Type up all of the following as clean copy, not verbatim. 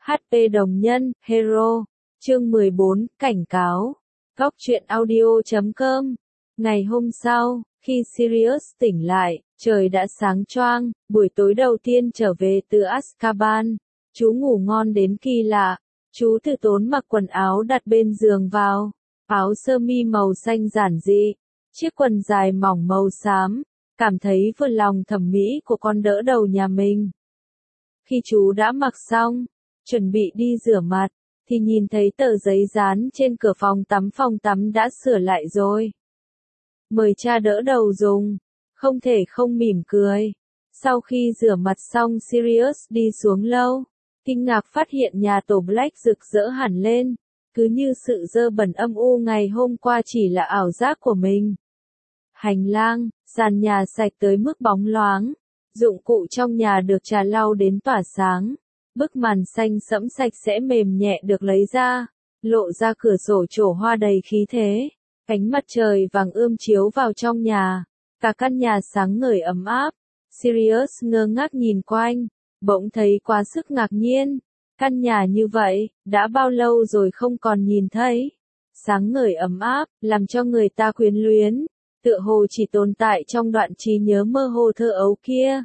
HP đồng nhân, Hero. Chương 14, cảnh cáo. Góc truyện audio.com. Ngày hôm sau, khi Sirius tỉnh lại, trời đã sáng choang, buổi tối đầu tiên trở về từ Azkaban. Chú ngủ ngon đến kỳ lạ. Chú từ tốn mặc quần áo đặt bên giường vào. Áo sơ mi màu xanh giản dị, chiếc quần dài mỏng màu xám, cảm thấy vừa lòng thẩm mỹ của con đỡ đầu nhà mình. Khi chú đã mặc xong, chuẩn bị đi rửa mặt, thì nhìn thấy tờ giấy dán trên cửa phòng tắm đã sửa lại rồi. Mời cha đỡ đầu dùng, không thể không mỉm cười. Sau khi rửa mặt xong Sirius đi xuống lâu, kinh ngạc phát hiện nhà tổ Black rực rỡ hẳn lên, cứ như sự dơ bẩn âm u ngày hôm qua chỉ là ảo giác của mình. Hành lang, sàn nhà sạch tới mức bóng loáng, dụng cụ trong nhà được trà lau đến tỏa sáng, bức màn xanh sẫm sạch sẽ mềm nhẹ được lấy ra, lộ ra cửa sổ trổ hoa đầy khí thế, ánh mặt trời vàng ươm chiếu vào trong nhà, cả căn nhà sáng ngời ấm áp. Sirius ngơ ngác nhìn quanh, bỗng thấy quá sức ngạc nhiên. Căn nhà như vậy, đã bao lâu rồi không còn nhìn thấy. Sáng ngời ấm áp, làm cho người ta quyến luyến, tựa hồ chỉ tồn tại trong đoạn trí nhớ mơ hồ thơ ấu kia.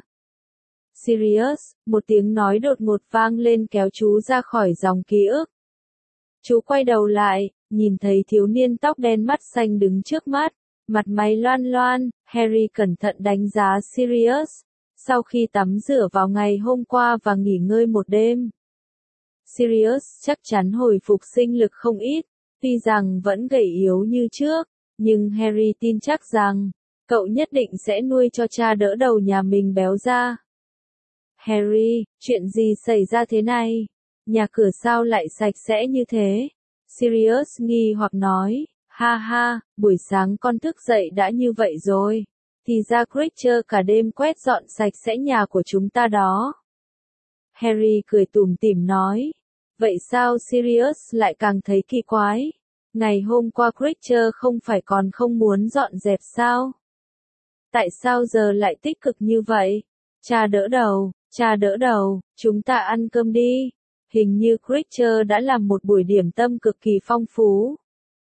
Sirius, một tiếng nói đột ngột vang lên kéo chú ra khỏi dòng ký ức. Chú quay đầu lại, nhìn thấy thiếu niên tóc đen mắt xanh đứng trước mắt, mặt mày loan loan. Harry cẩn thận đánh giá Sirius, sau khi tắm rửa vào ngày hôm qua và nghỉ ngơi một đêm. Sirius chắc chắn hồi phục sinh lực không ít, tuy rằng vẫn gầy yếu như trước, nhưng Harry tin chắc rằng, cậu nhất định sẽ nuôi cho cha đỡ đầu nhà mình béo ra. Harry, chuyện gì xảy ra thế này? Nhà cửa sao lại sạch sẽ như thế? Sirius nghi hoặc nói, ha ha, buổi sáng con thức dậy đã như vậy rồi. Thì ra Creature cả đêm quét dọn sạch sẽ nhà của chúng ta đó. Harry cười tủm tỉm nói. Vậy sao Sirius lại càng thấy kỳ quái? Ngày hôm qua Creature không phải còn không muốn dọn dẹp sao? Tại sao giờ lại tích cực như vậy? Cha đỡ đầu, chúng ta ăn cơm đi. Hình như Creature đã làm một buổi điểm tâm cực kỳ phong phú.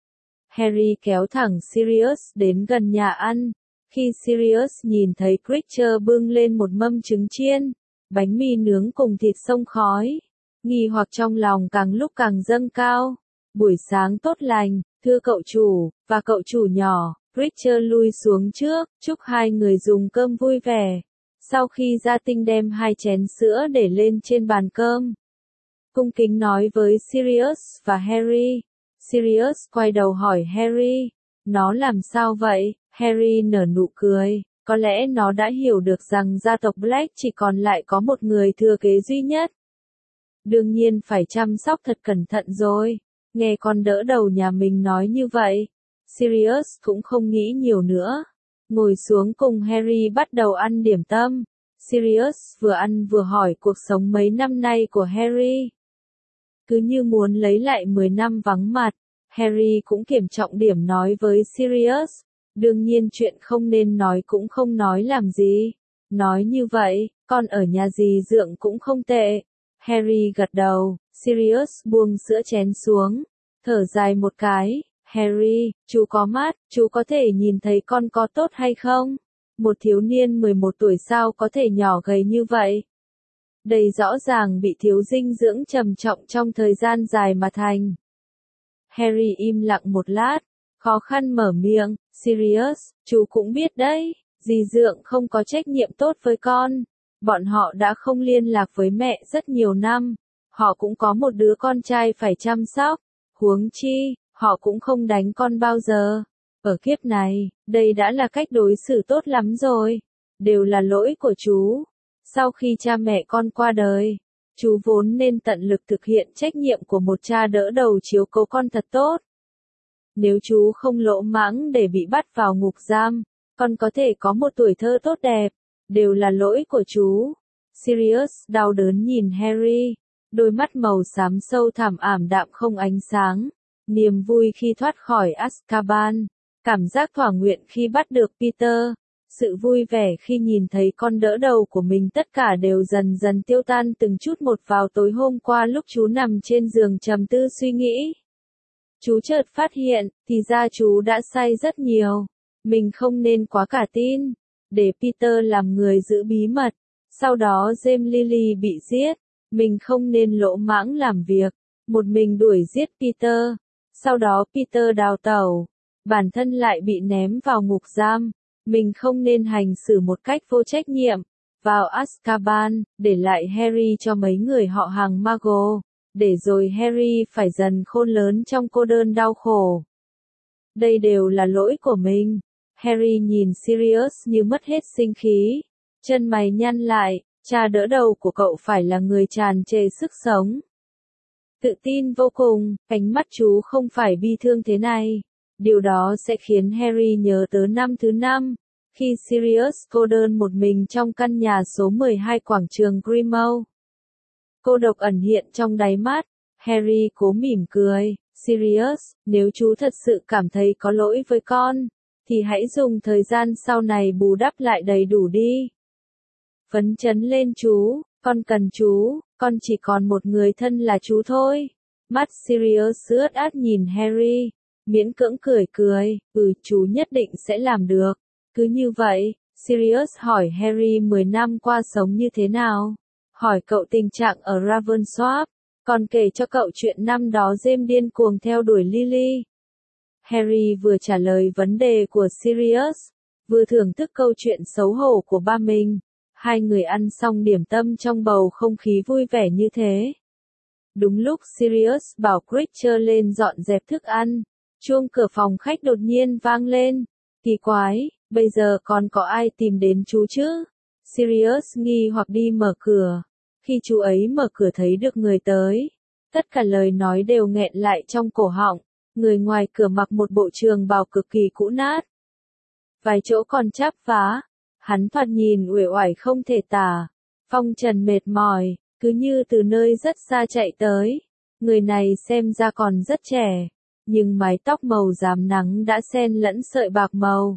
Harry kéo thẳng Sirius đến gần nhà ăn. Khi Sirius nhìn thấy Creature bưng lên một mâm trứng chiên, bánh mì nướng cùng thịt xông khói, nghi hoặc trong lòng càng lúc càng dâng cao. Buổi sáng tốt lành, thưa cậu chủ, và cậu chủ nhỏ. Creature lui xuống trước, chúc hai người dùng cơm vui vẻ. Sau khi gia tinh đem 2 chén sữa để lên trên bàn cơm, cung kính nói với Sirius và Harry. Sirius quay đầu hỏi Harry, nó làm sao vậy? Harry nở nụ cười, có lẽ nó đã hiểu được rằng gia tộc Black chỉ còn lại có một người thừa kế duy nhất. Đương nhiên phải chăm sóc thật cẩn thận rồi. Nghe con đỡ đầu nhà mình nói như vậy, Sirius cũng không nghĩ nhiều nữa. Ngồi xuống cùng Harry bắt đầu ăn điểm tâm. Sirius vừa ăn vừa hỏi cuộc sống mấy năm nay của Harry. Cứ như muốn lấy lại 10 năm vắng mặt, Harry cũng kiểm trọng điểm nói với Sirius. Đương nhiên chuyện không nên nói cũng không nói làm gì. Nói như vậy, con ở nhà dì dượng cũng không tệ. Harry gật đầu, Sirius buông sữa chén xuống, thở dài một cái. Harry, chú có mắt, chú có thể nhìn thấy con có tốt hay không? Một thiếu niên 11 tuổi sao có thể nhỏ gầy như vậy? Đây rõ ràng bị thiếu dinh dưỡng trầm trọng trong thời gian dài mà thành. Harry im lặng một lát, khó khăn mở miệng, Sirius, chú cũng biết đấy, dì dượng không có trách nhiệm tốt với con. Bọn họ đã không liên lạc với mẹ rất nhiều năm. Họ cũng có một đứa con trai phải chăm sóc. Huống chi, họ cũng không đánh con bao giờ. Ở kiếp này, đây đã là cách đối xử tốt lắm rồi. Đều là lỗi của chú. Sau khi cha mẹ con qua đời, chú vốn nên tận lực thực hiện trách nhiệm của một cha đỡ đầu chiếu cố con thật tốt. Nếu chú không lỗ mãng để bị bắt vào ngục giam, con có thể có một tuổi thơ tốt đẹp. Đều là lỗi của chú. Sirius đau đớn nhìn Harry, đôi mắt màu xám sâu thẳm ảm đạm không ánh sáng. Niềm vui khi thoát khỏi Azkaban, cảm giác thỏa nguyện khi bắt được Peter, Sự vui vẻ khi nhìn thấy con đỡ đầu của mình tất cả đều dần dần tiêu tan từng chút một vào tối hôm qua lúc chú nằm trên giường trầm tư suy nghĩ. Chú chợt phát hiện, thì ra chú đã sai rất nhiều. Mình không nên quá cả tin. Để Peter làm người giữ bí mật. Sau đó James Lily bị giết. Mình không nên lỗ mãng làm việc. Một mình đuổi giết Peter. Sau đó Peter đào tẩu. Bản thân lại bị ném vào ngục giam. Mình không nên hành xử một cách vô trách nhiệm. Vào Azkaban, để lại Harry cho mấy người họ hàng Muggle. Để rồi Harry phải dần khôn lớn trong cô đơn đau khổ. Đây đều là lỗi của mình. Harry nhìn Sirius như mất hết sinh khí. Chân mày nhăn lại, cha đỡ đầu của cậu phải là người tràn trề sức sống. Tự tin vô cùng, ánh mắt chú không phải bi thương thế này. Điều đó sẽ khiến Harry nhớ tới năm thứ 5, khi Sirius cô đơn một mình trong căn nhà số 12 quảng trường Grimmauld. Cô độc ẩn hiện trong đáy mắt. Harry cố mỉm cười. Sirius, nếu chú thật sự cảm thấy có lỗi với con, thì hãy dùng thời gian sau này bù đắp lại đầy đủ đi. Phấn chấn lên chú, con cần chú, con chỉ còn một người thân là chú thôi. Mắt Sirius ướt át nhìn Harry, miễn cưỡng cười cười, chú nhất định sẽ làm được. Cứ như vậy, Sirius hỏi Harry 10 năm qua sống như thế nào. Hỏi cậu tình trạng ở Ravensworth, còn kể cho cậu chuyện năm đó James điên cuồng theo đuổi Lily. Harry vừa trả lời vấn đề của Sirius, vừa thưởng thức câu chuyện xấu hổ của ba mình. Hai người ăn xong điểm tâm trong bầu không khí vui vẻ như thế. Đúng lúc Sirius bảo Creature lên dọn dẹp thức ăn, chuông cửa phòng khách đột nhiên vang lên. Kỳ quái, bây giờ còn có ai tìm đến chú chứ? Sirius nghi hoặc đi mở cửa. Khi chú ấy mở cửa thấy được người tới, tất cả lời nói đều nghẹn lại trong cổ họng. Người ngoài cửa mặc một bộ trường bào cực kỳ cũ nát. Vài chỗ còn chắp vá. Hắn thoạt nhìn uể oải không thể tả. Phong trần mệt mỏi, cứ như từ nơi rất xa chạy tới. Người này xem ra còn rất trẻ, nhưng mái tóc màu rám nắng đã xen lẫn sợi bạc màu.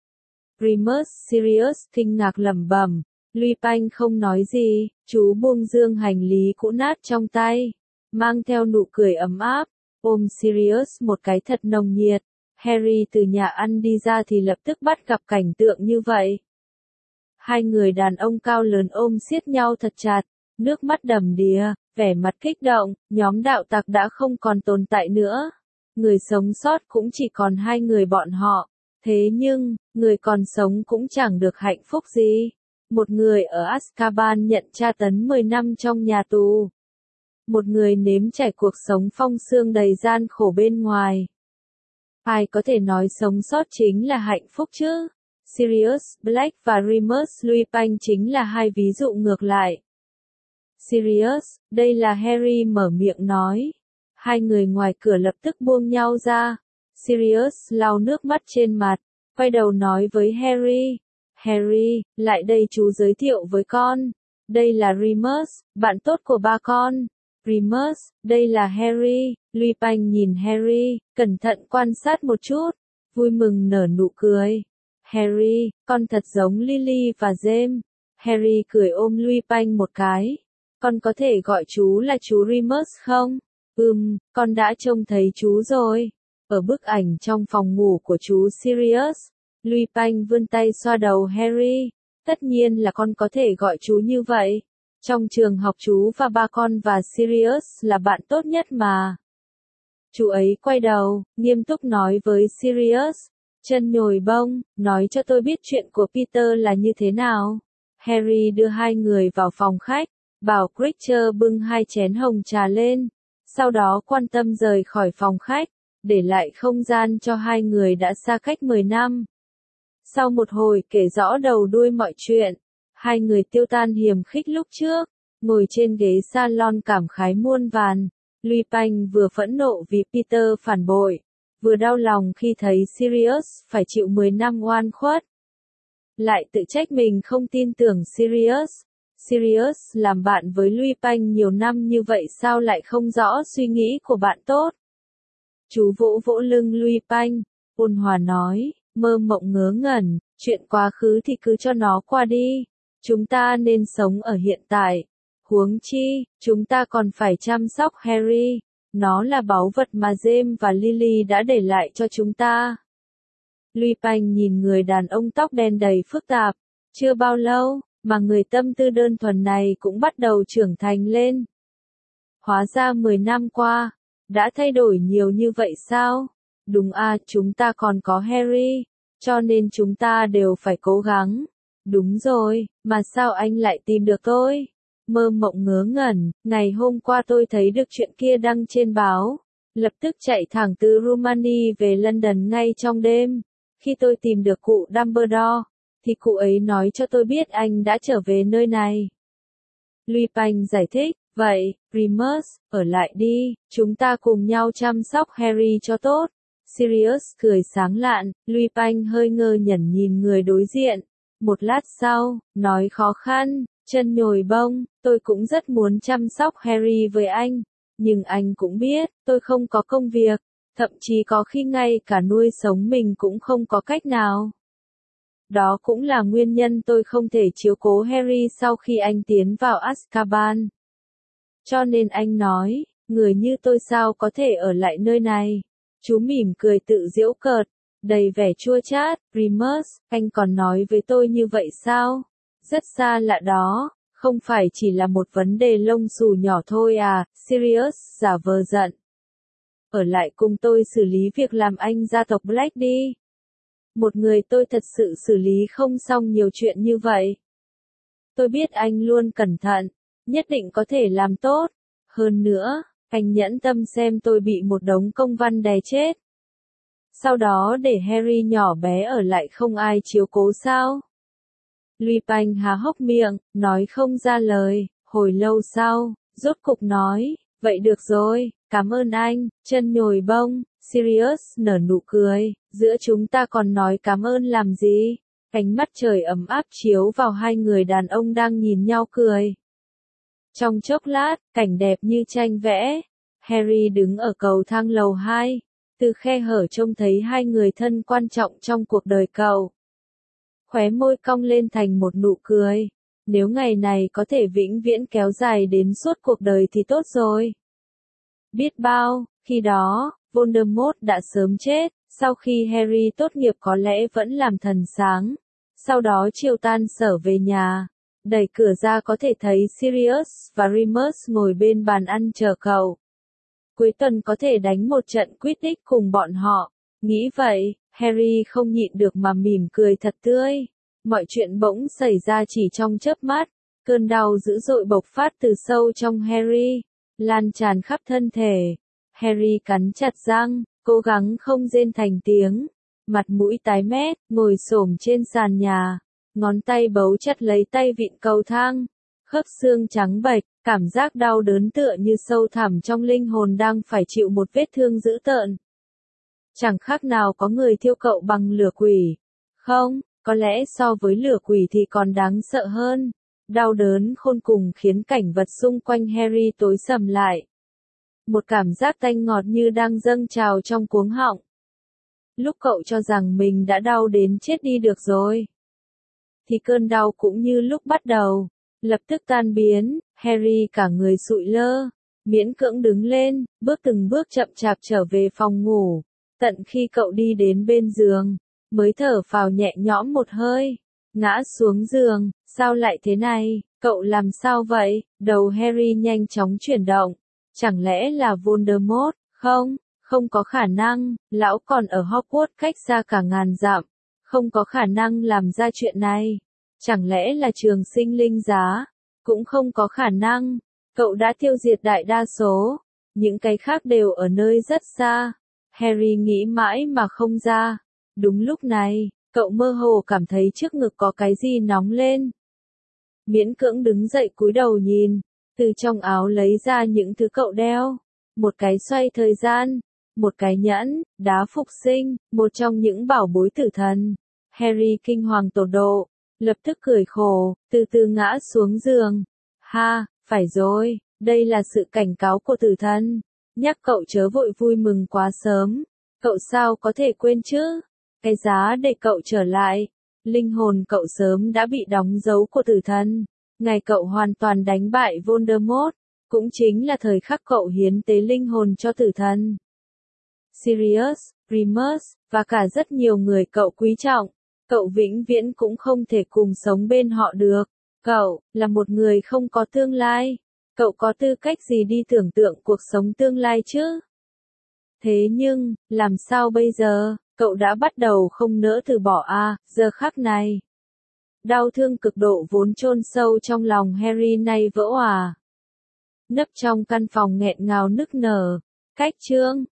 Remus Sirius kinh ngạc lẩm bẩm. Lupin không nói gì, chú buông dương hành lý cũ nát trong tay, mang theo nụ cười ấm áp, ôm Sirius một cái thật nồng nhiệt. Harry từ nhà ăn đi ra thì lập tức bắt gặp cảnh tượng như vậy. Hai người đàn ông cao lớn ôm siết nhau thật chặt, nước mắt đầm đìa, vẻ mặt kích động, nhóm đạo tặc đã không còn tồn tại nữa. Người sống sót cũng chỉ còn hai người bọn họ. Thế nhưng, người còn sống cũng chẳng được hạnh phúc gì. Một người ở Azkaban nhận tra tấn 10 năm trong nhà tù. Một người nếm trải cuộc sống phong sương đầy gian khổ bên ngoài. Ai có thể nói sống sót chính là hạnh phúc chứ? Sirius Black và Remus Lupin chính là hai ví dụ ngược lại. Sirius, đây là Harry mở miệng nói. Hai người ngoài cửa lập tức buông nhau ra. Sirius lau nước mắt trên mặt, quay đầu nói với Harry. Harry, lại đây chú giới thiệu với con. Đây là Remus, bạn tốt của ba con. Remus, đây là Harry. Lupin nhìn Harry, cẩn thận quan sát một chút, vui mừng nở nụ cười. Harry, con thật giống Lily và James. Harry cười ôm Lupin một cái. Con có thể gọi chú là chú Remus không? Con đã trông thấy chú rồi. Ở bức ảnh trong phòng ngủ của chú Sirius, Lupin vươn tay xoa đầu Harry. Tất nhiên là con có thể gọi chú như vậy. Trong trường học chú và ba con và Sirius là bạn tốt nhất mà. Chú ấy quay đầu, nghiêm túc nói với Sirius. Chân nhồi bông, nói cho tôi biết chuyện của Peter là như thế nào. Harry đưa hai người vào phòng khách, bảo Creature bưng hai chén hồng trà lên. Sau đó quan tâm rời khỏi phòng khách, để lại không gian cho hai người đã xa cách 10 năm. Sau một hồi kể rõ đầu đuôi mọi chuyện, hai người tiêu tan hiềm khích lúc trước, ngồi trên ghế salon cảm khái muôn vàn. Lupin vừa phẫn nộ vì Peter phản bội, vừa đau lòng khi thấy Sirius phải chịu 10 năm oan khuất. Lại tự trách mình không tin tưởng Sirius. Sirius làm bạn với Lupin nhiều năm như vậy sao lại không rõ suy nghĩ của bạn tốt. Chú vỗ vỗ lưng Lupin, ôn hòa nói, mơ mộng ngớ ngẩn, Chuyện quá khứ thì cứ cho nó qua đi. Chúng ta nên sống ở hiện tại. Huống chi, chúng ta còn phải chăm sóc Harry. Nó là báu vật mà James và Lily đã để lại cho chúng ta. Lupin nhìn người đàn ông tóc đen đầy phức tạp. Chưa bao lâu, mà người tâm tư đơn thuần này cũng bắt đầu trưởng thành lên. Hóa ra 10 năm qua, đã thay đổi nhiều như vậy sao? Đúng à, chúng ta còn có Harry, cho nên chúng ta đều phải cố gắng. Đúng rồi, mà sao anh lại tìm được tôi? Mơ mộng ngớ ngẩn, ngày hôm qua tôi thấy được chuyện kia đăng trên báo. Lập tức chạy thẳng từ Rumani về London ngay trong đêm. Khi tôi tìm được cụ Dumbledore, thì cụ ấy nói cho tôi biết anh đã trở về nơi này. Lupin giải thích, vậy, Remus, ở lại đi, chúng ta cùng nhau chăm sóc Harry cho tốt. Sirius cười sáng lạn, Lupin hơi ngơ ngẩn nhìn người đối diện. Một lát sau, nói khó khăn, chân nhồi bông, tôi cũng rất muốn chăm sóc Harry với anh. Nhưng anh cũng biết, tôi không có công việc, thậm chí có khi ngay cả nuôi sống mình cũng không có cách nào. Đó cũng là nguyên nhân tôi không thể chiếu cố Harry sau khi anh tiến vào Azkaban. Cho nên anh nói, người như tôi sao có thể ở lại nơi này. Chú mỉm cười tự giễu cợt, đầy vẻ chua chát, Remus, anh còn nói với tôi như vậy sao? Rất xa lạ đó, không phải chỉ là một vấn đề lông xù nhỏ thôi à, Sirius giả vờ giận. Ở lại cùng tôi xử lý việc làm anh gia tộc Black đi. Một người tôi thật sự xử lý không xong nhiều chuyện như vậy. Tôi biết anh luôn cẩn thận, nhất định có thể làm tốt. Hơn nữa, anh nhẫn tâm xem tôi bị một đống công văn đè chết. Sau đó để Harry nhỏ bé ở lại không ai chiếu cố sao? Lupin há hốc miệng, nói không ra lời, hồi lâu sau, rốt cục nói, vậy được rồi, cảm ơn anh, chân nhồi bông. Sirius nở nụ cười, giữa chúng ta còn nói cảm ơn làm gì? Ánh mắt trời ấm áp chiếu vào hai người đàn ông đang nhìn nhau cười. Trong chốc lát, cảnh đẹp như tranh vẽ. Harry đứng ở cầu thang lầu 2, từ khe hở trông thấy hai người thân quan trọng trong cuộc đời cậu. Khóe môi cong lên thành một nụ cười. Nếu ngày này có thể vĩnh viễn kéo dài đến suốt cuộc đời thì tốt rồi. Biết bao, khi đó, Voldemort đã sớm chết, sau khi Harry tốt nghiệp có lẽ vẫn làm thần sáng. Sau đó chiều tan sở về nhà, đẩy cửa ra có thể thấy Sirius và Remus ngồi bên bàn ăn chờ cậu. Cuối tuần có thể đánh một trận Quidditch cùng bọn họ. Nghĩ vậy, Harry không nhịn được mà mỉm cười thật tươi. Mọi chuyện bỗng xảy ra chỉ trong chớp mắt. Cơn đau dữ dội bộc phát từ sâu trong Harry, lan tràn khắp thân thể. Harry cắn chặt răng, cố gắng không rên thành tiếng. Mặt mũi tái mét, ngồi xổm trên sàn nhà. Ngón tay bấu chặt lấy tay vịn cầu thang. Khớp xương trắng bệch, cảm giác đau đớn tựa như sâu thẳm trong linh hồn đang phải chịu một vết thương dữ tợn. Chẳng khác nào có người thiêu cậu bằng lửa quỷ. Không, có lẽ so với lửa quỷ thì còn đáng sợ hơn. Đau đớn khôn cùng khiến cảnh vật xung quanh Harry tối sầm lại. Một cảm giác tanh ngọt như đang dâng trào trong cuống họng. Lúc cậu cho rằng mình đã đau đến chết đi được rồi, thì cơn đau cũng như lúc bắt đầu, lập tức tan biến. Harry cả người sụi lơ, miễn cưỡng đứng lên, bước từng bước chậm chạp trở về phòng ngủ. Tận khi cậu đi đến bên giường, mới thở phào nhẹ nhõm một hơi. Ngã xuống giường, sao lại thế này, cậu làm sao vậy? Đầu Harry nhanh chóng chuyển động. Chẳng lẽ là Voldemort? Không, không có khả năng, lão còn ở Hogwarts cách xa cả ngàn dặm. Không có khả năng làm ra chuyện này. Chẳng lẽ là trường sinh linh giá? Cũng không có khả năng. Cậu đã tiêu diệt đại đa số. Những cái khác đều ở nơi rất xa. Harry nghĩ mãi mà không ra. Đúng lúc này, cậu mơ hồ cảm thấy trước ngực có cái gì nóng lên. Miễn cưỡng đứng dậy cúi đầu nhìn, từ trong áo lấy ra những thứ cậu đeo. Một cái xoay thời gian, một cái nhẫn, đá phục sinh, một trong những bảo bối tử thần. Harry kinh hoàng tột độ, lập tức cười khổ, từ từ ngã xuống giường. Ha, phải rồi, đây là sự cảnh cáo của tử thần. Nhắc cậu chớ vội vui mừng quá sớm. Cậu sao có thể quên chứ? Cái giá để cậu trở lại Linh hồn cậu sớm đã bị đóng dấu của tử thần. Ngày cậu hoàn toàn đánh bại Voldemort, cũng chính là thời khắc cậu hiến tế linh hồn cho tử thần. Sirius, Remus, và cả rất nhiều người cậu quý trọng, cậu vĩnh viễn cũng không thể cùng sống bên họ được. Cậu là một người không có tương lai. Cậu có tư cách gì đi tưởng tượng cuộc sống tương lai chứ? Thế nhưng, làm sao bây giờ? Cậu đã bắt đầu không nỡ từ bỏ giờ khắc này. Đau thương cực độ vốn chôn sâu trong lòng Harry nay vỡ òa. Nấp trong căn phòng nghẹn ngào nức nở. Cách chương